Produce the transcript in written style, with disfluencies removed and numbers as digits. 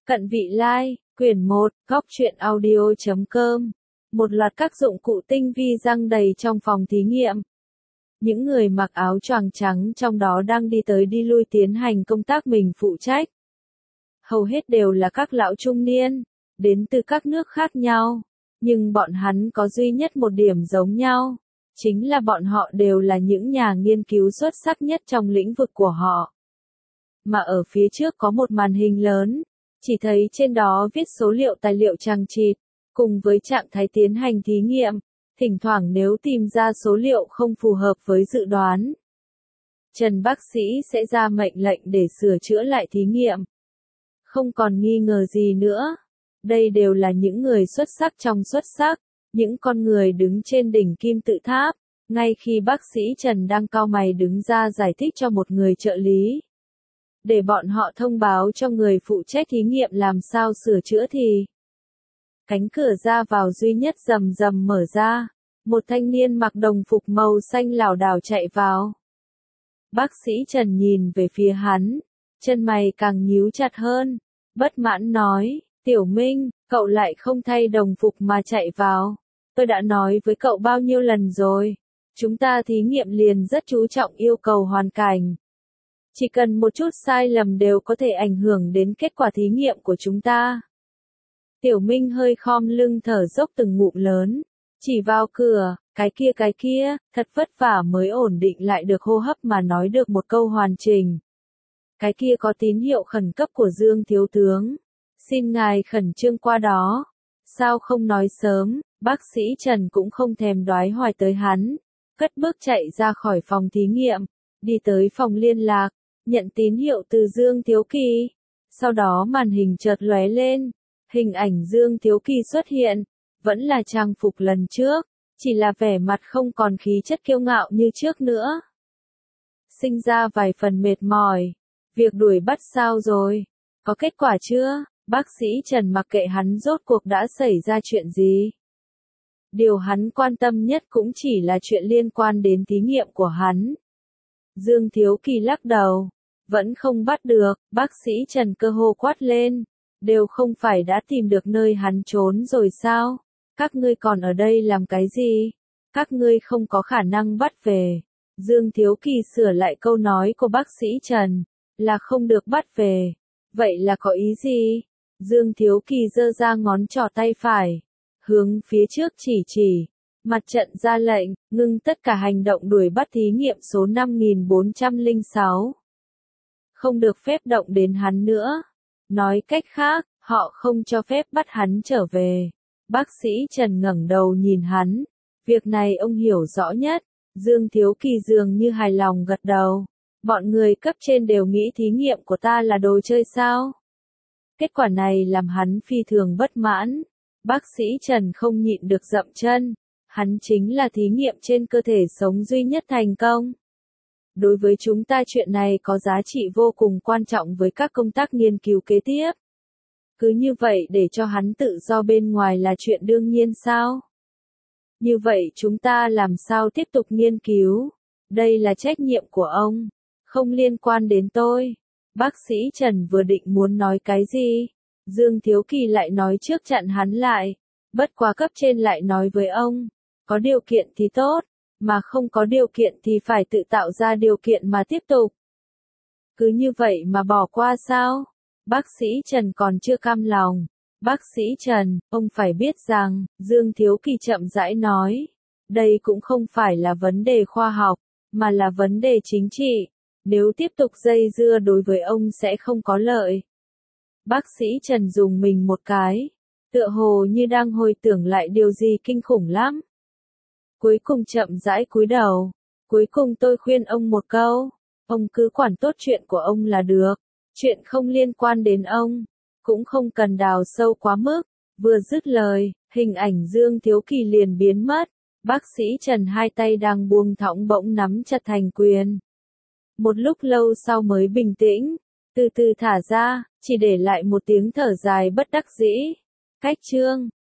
Cận vị lai, quyển 1, góc truyện audio.com. Một loạt các dụng cụ tinh vi răng đầy trong phòng thí nghiệm. Những người mặc áo choàng trắng trong đó đang đi tới đi lui tiến hành công tác mình phụ trách. Hầu hết đều là các lão trung niên, đến từ các nước khác nhau, nhưng bọn hắn có duy nhất một điểm giống nhau, chính là bọn họ đều là những nhà nghiên cứu xuất sắc nhất trong lĩnh vực của họ. Mà ở phía trước có một màn hình lớn, chỉ thấy trên đó viết số liệu tài liệu chằng chịt, cùng với trạng thái tiến hành thí nghiệm, thỉnh thoảng nếu tìm ra số liệu không phù hợp với dự đoán, Trần bác sĩ sẽ ra mệnh lệnh để sửa chữa lại thí nghiệm. Không còn nghi ngờ gì nữa, đây đều là những người xuất sắc trong xuất sắc, những con người đứng trên đỉnh kim tự tháp, ngay khi bác sĩ Trần đang cau mày đứng ra giải thích cho một người trợ lý, để bọn họ thông báo cho người phụ trách thí nghiệm làm sao sửa chữa thì cánh cửa ra vào duy nhất rầm rầm mở ra, một thanh niên mặc đồng phục màu xanh lảo đảo chạy vào. Bác sĩ Trần nhìn về phía hắn, chân mày càng nhíu chặt hơn, bất mãn nói, Tiểu Minh, cậu lại không thay đồng phục mà chạy vào. Tôi đã nói với cậu bao nhiêu lần rồi, chúng ta thí nghiệm liền rất chú trọng yêu cầu hoàn cảnh. Chỉ cần một chút sai lầm đều có thể ảnh hưởng đến kết quả thí nghiệm của chúng ta. Tiểu Minh hơi khom lưng thở dốc từng ngụm lớn, chỉ vào cửa, cái kia, thật vất vả mới ổn định lại được hô hấp mà nói được một câu hoàn chỉnh. Cái kia có tín hiệu khẩn cấp của Dương Thiếu Tướng. Xin ngài khẩn trương qua đó. Sao không nói sớm, bác sĩ Trần cũng không thèm đoái hoài tới hắn. Cất bước chạy ra khỏi phòng thí nghiệm, đi tới phòng liên lạc, nhận tín hiệu từ Dương Thiếu Kỳ. Sau đó màn hình chợt lóe lên, hình ảnh Dương Thiếu Kỳ xuất hiện, vẫn là trang phục lần trước, chỉ là vẻ mặt không còn khí chất kiêu ngạo như trước nữa. Sinh ra vài phần mệt mỏi, việc đuổi bắt sao rồi, có kết quả chưa? Bác sĩ Trần mặc kệ hắn rốt cuộc đã xảy ra chuyện gì. Điều hắn quan tâm nhất cũng chỉ là chuyện liên quan đến thí nghiệm của hắn. Dương Thiếu Kỳ lắc đầu, vẫn không bắt được, bác sĩ Trần cơ hồ quát lên, đều không phải đã tìm được nơi hắn trốn rồi sao? Các ngươi còn ở đây làm cái gì? Các ngươi không có khả năng bắt về. Dương Thiếu Kỳ sửa lại câu nói của bác sĩ Trần, là không được bắt về. Vậy là có ý gì? Dương Thiếu Kỳ giơ ra ngón trỏ tay phải, hướng phía trước chỉ, mặt trận ra lệnh, ngưng tất cả hành động đuổi bắt thí nghiệm số 5406. Không được phép động đến hắn nữa. Nói cách khác, họ không cho phép bắt hắn trở về. Bác sĩ Trần ngẩng đầu nhìn hắn, việc này ông hiểu rõ nhất. Dương Thiếu Kỳ dường như hài lòng gật đầu. Bọn người cấp trên đều nghĩ thí nghiệm của ta là đồ chơi sao? Kết quả này làm hắn phi thường bất mãn. Bác sĩ Trần không nhịn được dậm chân. Hắn chính là thí nghiệm trên cơ thể sống duy nhất thành công. Đối với chúng ta chuyện này có giá trị vô cùng quan trọng với các công tác nghiên cứu kế tiếp. Cứ như vậy để cho hắn tự do bên ngoài là chuyện đương nhiên sao? Như vậy chúng ta làm sao tiếp tục nghiên cứu? Đây là trách nhiệm của ông, không liên quan đến tôi. Bác sĩ Trần vừa định muốn nói cái gì, Dương Thiếu Kỳ lại nói trước chặn hắn lại. Bất quá cấp trên lại nói với ông, có điều kiện thì tốt, mà không có điều kiện thì phải tự tạo ra điều kiện mà tiếp tục. Cứ như vậy mà bỏ qua sao? Bác sĩ Trần còn chưa cam lòng. Bác sĩ Trần, ông phải biết rằng, Dương Thiếu Kỳ chậm rãi nói, đây cũng không phải là vấn đề khoa học, mà là vấn đề chính trị. Nếu tiếp tục dây dưa đối với ông sẽ không có lợi. Bác sĩ Trần dùng mình một cái, tựa hồ như đang hồi tưởng lại điều gì kinh khủng lắm. Cuối cùng chậm rãi cúi đầu, cuối cùng tôi khuyên ông một câu, ông cứ quản tốt chuyện của ông là được, chuyện không liên quan đến ông, cũng không cần đào sâu quá mức. Vừa dứt lời, hình ảnh Dương Thiếu Kỳ liền biến mất, bác sĩ Trần hai tay đang buông thõng bỗng nắm chặt thành quyền. Một lúc lâu sau mới bình tĩnh, từ từ thả ra, chỉ để lại một tiếng thở dài bất đắc dĩ. Cách chương